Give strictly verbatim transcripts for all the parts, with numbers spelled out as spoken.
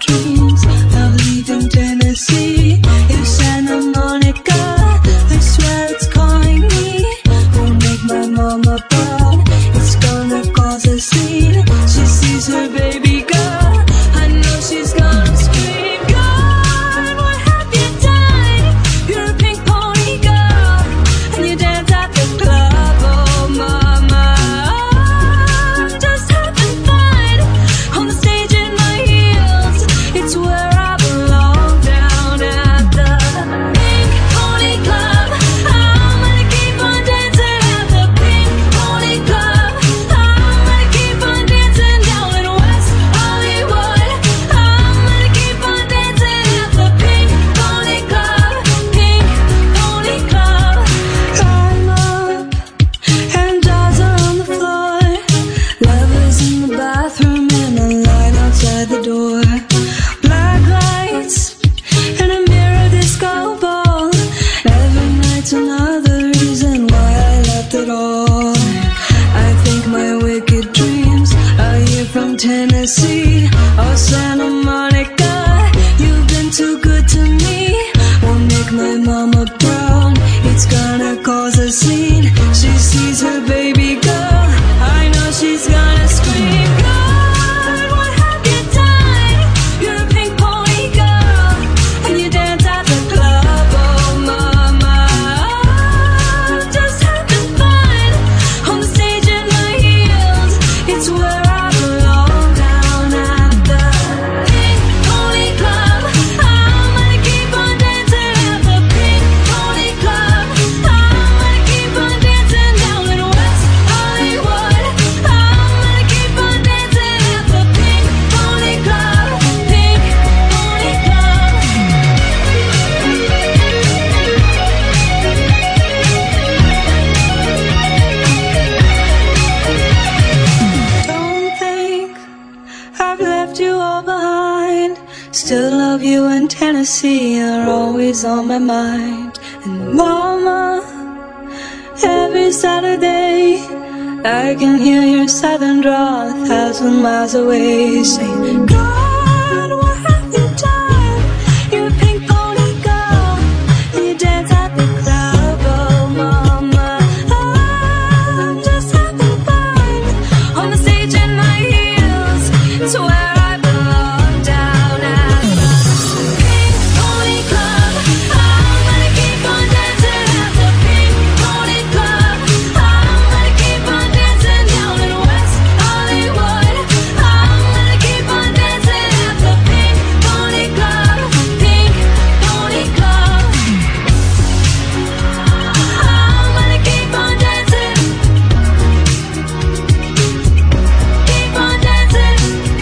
dreams of leaving Tennessee. It's Santa Monica, I swear it's calling me. Won't make my mama proud, it's gonna cause a scene. She sees her baby girl, I know she's gonna scream. God, what have you done? You're a pink pony girl, and you dance at the club. Oh mama, I'm just having fun on the stage in my heels. It's where I belong, down at the Pink Pony Club. I'm gonna keep on dancing at the Pink Pony Club. I'm gonna keep on dancing down in West Hollywood. I'm gonna keep on dancing at the Pink Pony Club. Pink Pony Club. I'm up and dolls are on the floor. Lovers in the bathroom and a line outside the door. Black lights and a mirror disco ball. Every night's another reason why I left it all. I think my wicked dreams are here from Tennessee. Oh Santa Monica, you've been too good to me. Won't make my mama proud, it's gonna cause a scene. She sees her baby girl, I know she's gonna scream. God, what have you done? You're a pink pony girl, and you dance at the club. Oh mama, I'm just having fun on the stage in my heels. It's where I belong, down at the Pink Pony Club. I'm gonna keep on dancing at the Pink Pony Club. I'm gonna keep on dancing down in West Hollywood. I'm gonna keep on dancing at the Pink Pony Club. Pink Pony Club. Don't think I've left you all behind. Still love you in Tennessee, you're always on my mind. And mama, every Saturday I can hear your southern drawl a thousand miles away, saying, God, what have you done? You're a pink pony girl, and you dance at the club. Oh mama, I'm just having fun on the stage in my heels. It's where I belong, down at the Pink Pony Club. I'm gonna keep on dancing at the Pink Pony Club. I'm gonna keep on dancing down in West Hollywood. I'm gonna keep on dancing at the Pink Pony Club. Pink Pony Club. I'm gonna keep on dancing. Keep on dancing.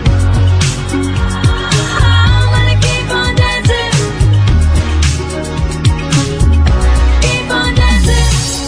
I'm gonna keep on dancing. Keep on dancing.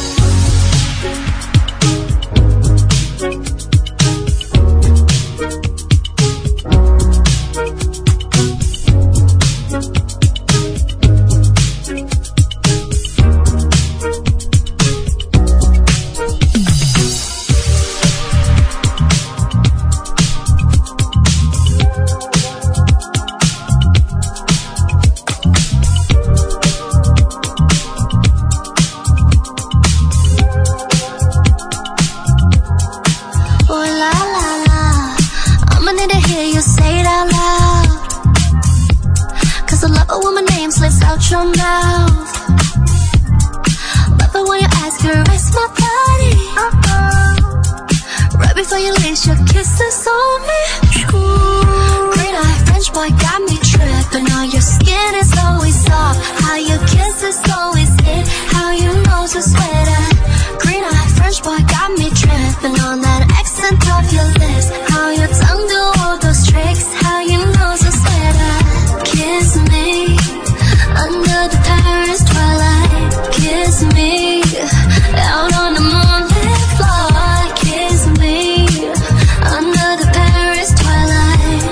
Oh la la la, I'ma need to hear you say it out loud. Cause I love it when my name slips out your mouth. Love it when you ask her, rest my body. Uh-oh. Right before you lace your kisses on me. Ooh. Green eye French boy got me tripping. On your skin is always soft. How you kiss is always it. How you nose is sweater. Green eye French boy got me tripping on that accent of your lips. How your tongue do all those tricks. How you nose is sweater. Kiss me under the Paris twilight. Kiss me out on the moonlit floor. Kiss me under the Paris twilight.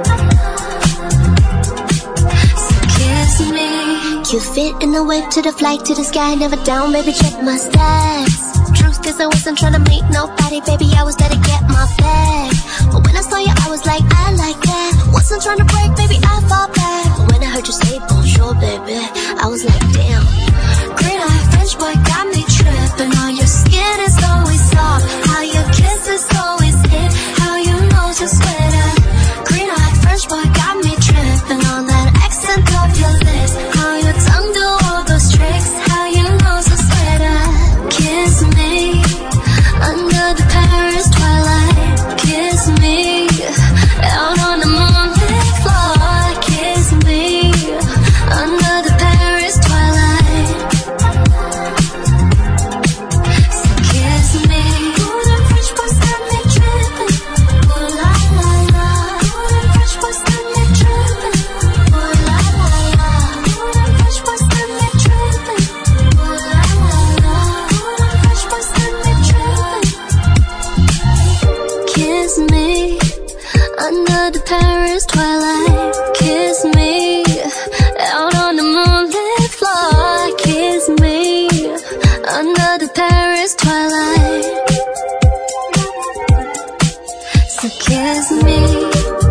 So kiss me. You fit in the wave to the flight to the sky. Never down, baby, check my stats. Truth is I wasn't trying to meet nobody, baby, I was there to get my bag. But when I saw you, I was like, I like that. Wasn't trying to break, maybe I fall back. But when I heard you say bonjour, baby, I was like, damn. Green eye French boy got me tripping. How your skin is always soft, how your kiss is always hit, how your nose is sweater. Green eye French boy got me tripping on that accent of your lips, how your tongue do all those tricks, how your nose is sweater. Kiss me under the Paris twilight. Kiss me out on the moonlit floor. Kiss me under the Paris twilight. So kiss me. Ooh, the French boys got me tripping. Ooh la la la. Ooh, the French boys got me tripping. Ooh la la la. Ooh, the French boys got me tripping. Ooh la la la. Ooh, the French boys got me tripping. Kiss me under the Paris twilight. Kiss me out on the moonlit floor. Kiss me under the Paris twilight. So kiss me.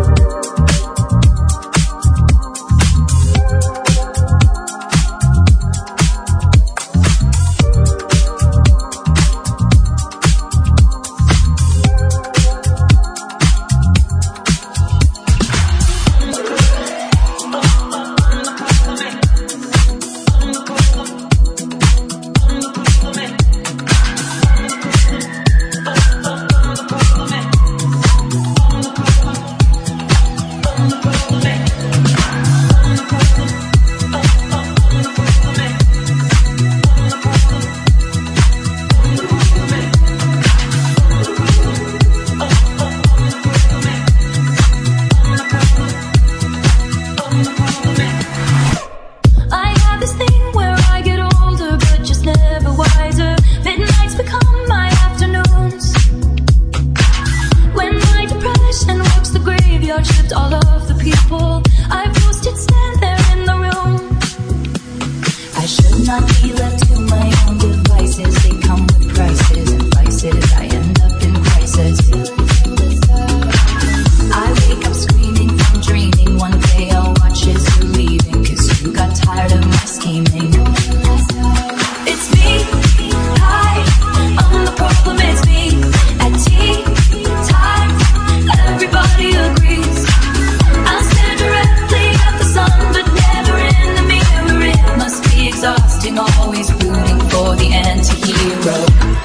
I have this thing where I get older, but just never wiser. Midnights become my afternoons. When my depression walks the graveyard shift, all of the people I've roasted stand there in the room. I should not be left to my own devices. They come with prices and vices. I end up in crisis. I wake up screaming from dreaming. One day I'll watch as you're leaving, 'cause you got tired of my scheming. It's me, hi, I'm the problem, it's me. At tea time, everybody agrees. I stare directly at the sun, but never in the mirror. It must be exhausting, always rooting for the anti-hero.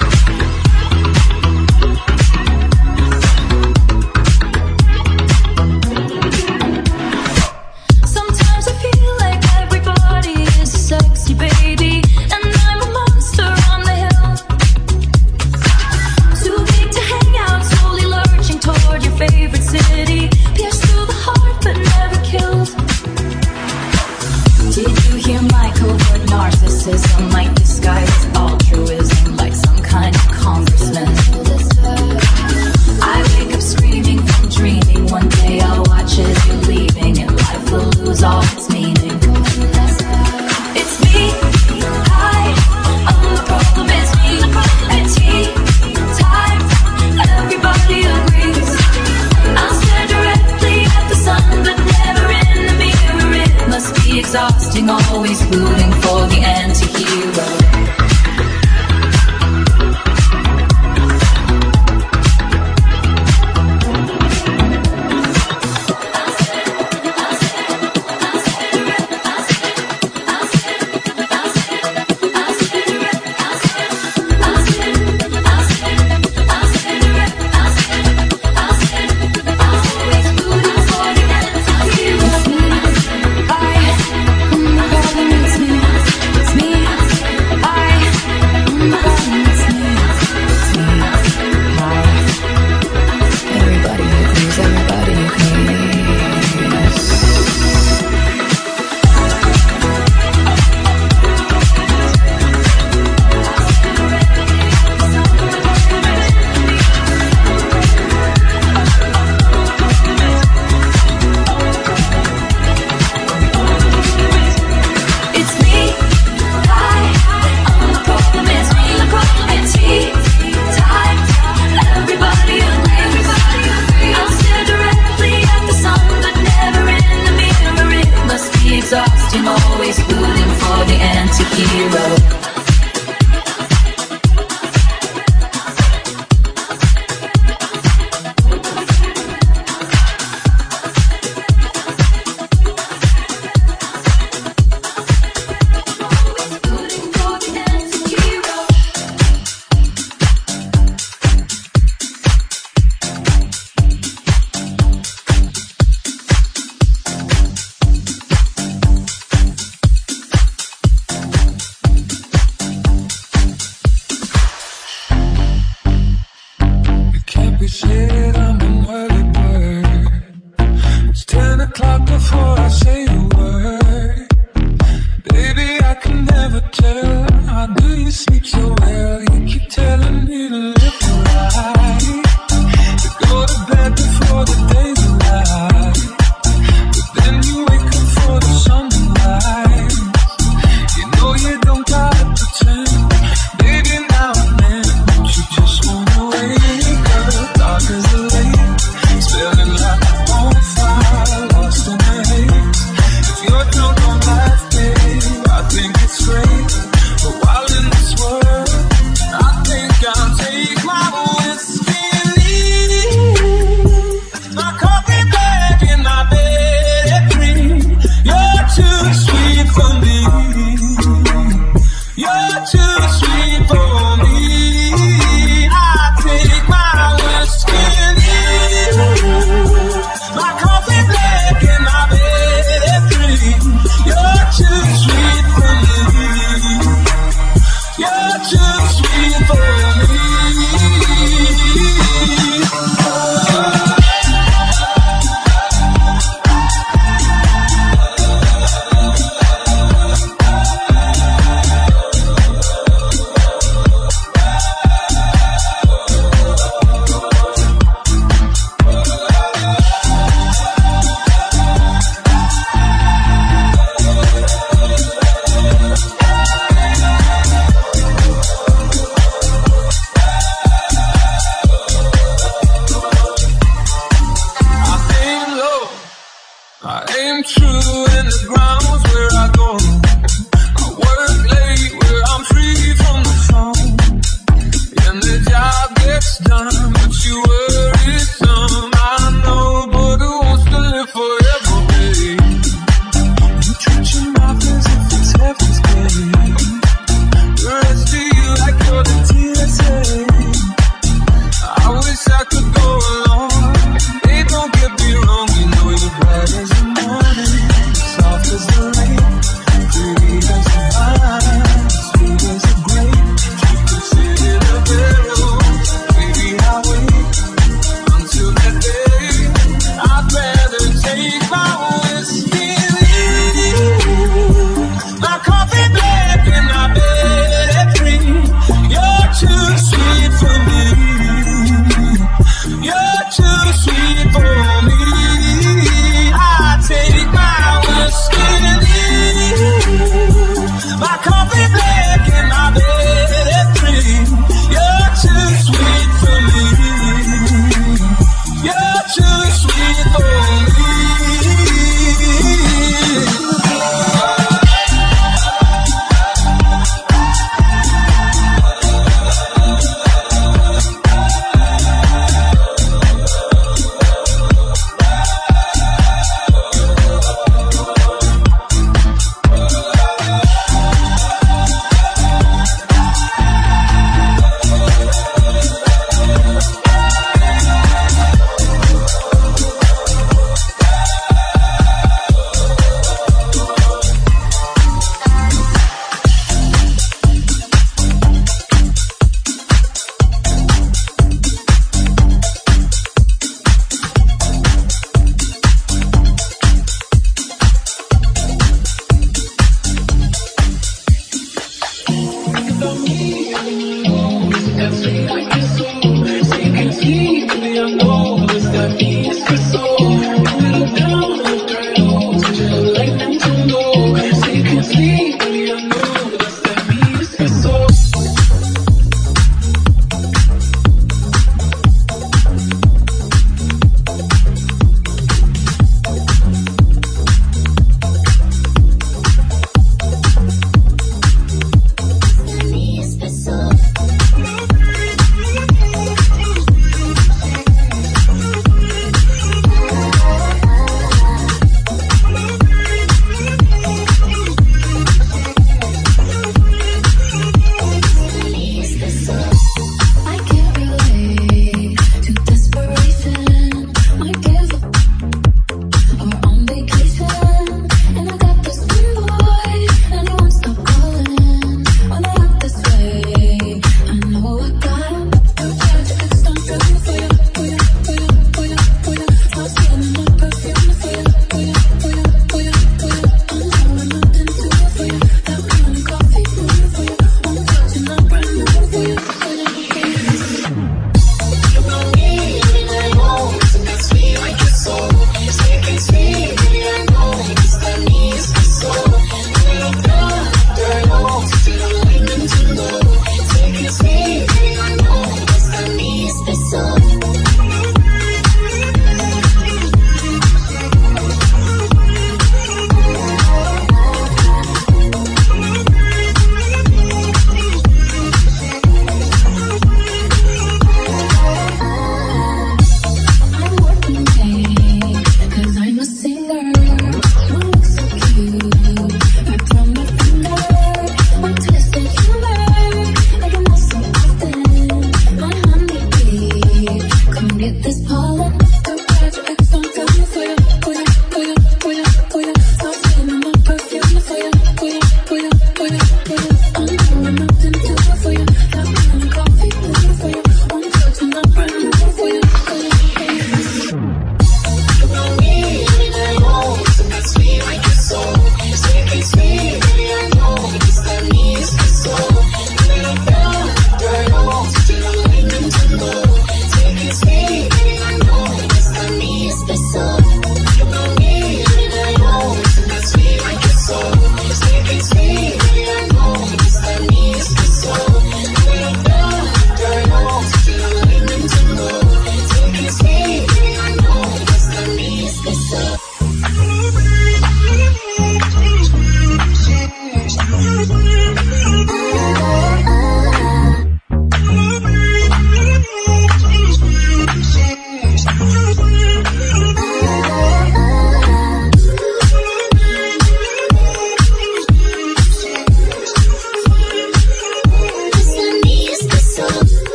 Sometimes I feel like everybody is a sexy baby, and I'm a monster on the hill. Too big to hang out, slowly lurching toward your favorite city. Pierced through the heart, but never killed. Did you hear my covert narcissism might disguise as altruism, like some kind of congressman? I wake up screaming from dreaming. One day I'll watch as you're leaving, and life will lose all its meaning. It's me, hi, I'm the problem, it's me. At tea time, everybody agrees. I'll stare directly at the sun, but never in the mirror. It must be exhausting, always rooting for the anti-hero. I, I'm the problem, it's me. I'm always rooting for the anti-hero. Until that day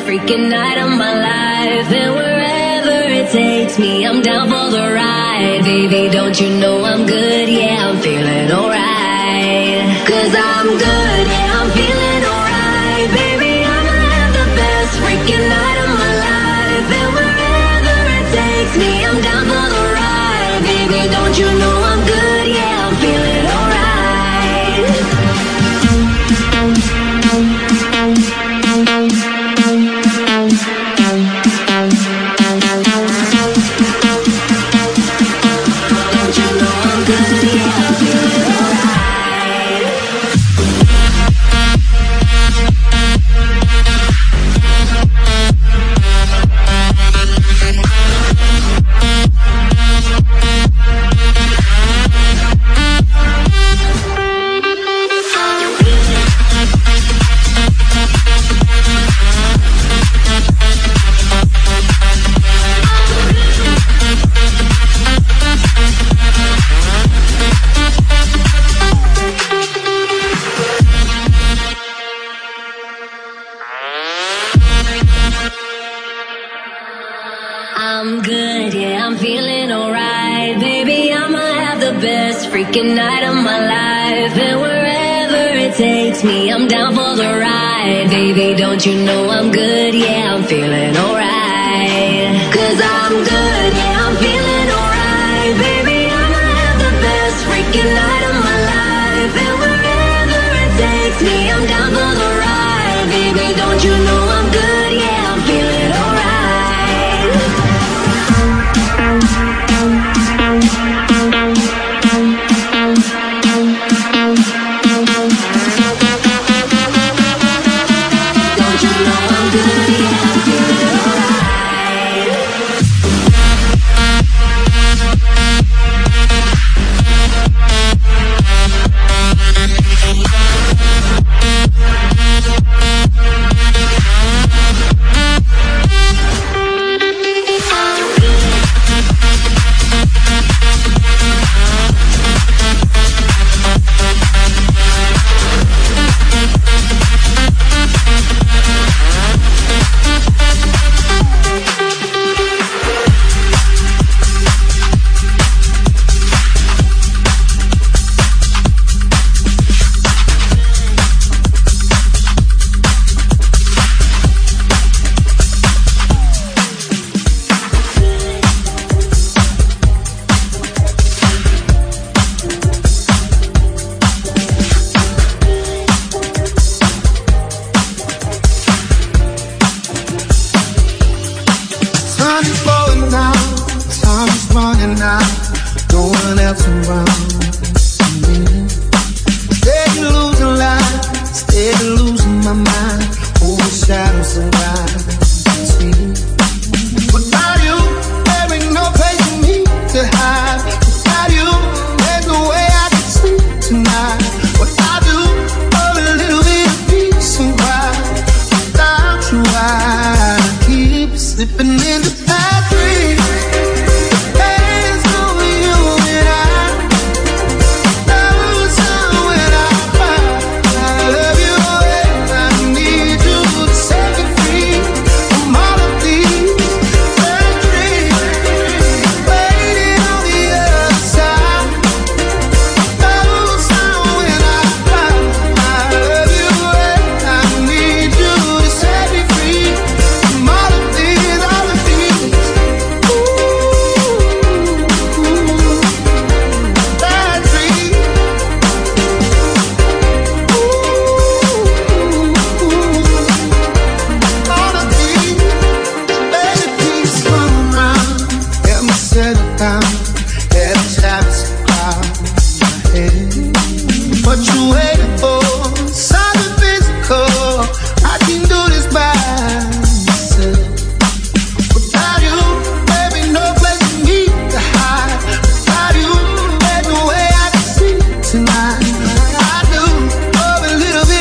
freaking night of my life. And wherever it takes me, I'm down for the ride. Baby, don't you know I'm good? Yeah, I'm feeling alright. Cause I'm good, yeah, I'm feeling alright. Baby, I'ma have the best freaking night of my life. And wherever it takes me, I'm down for the ride. Baby, don't you know I'm good? Yeah, I'm feeling alright. I'm good, yeah, I'm feeling alright. Baby, I'ma have the best freaking night of my life. And wherever it takes me, I'm down for the ride. Baby, don't you know I'm good? Yeah, I'm feeling alright. Cause I'm good, yeah, I'm feeling alright. Baby, I'ma have the best freaking night of my life. And wherever it takes me, I'm down for the ride. Baby, don't you know I'm good? Yeah, I'm feeling alright.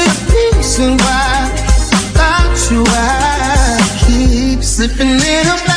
Slipping in a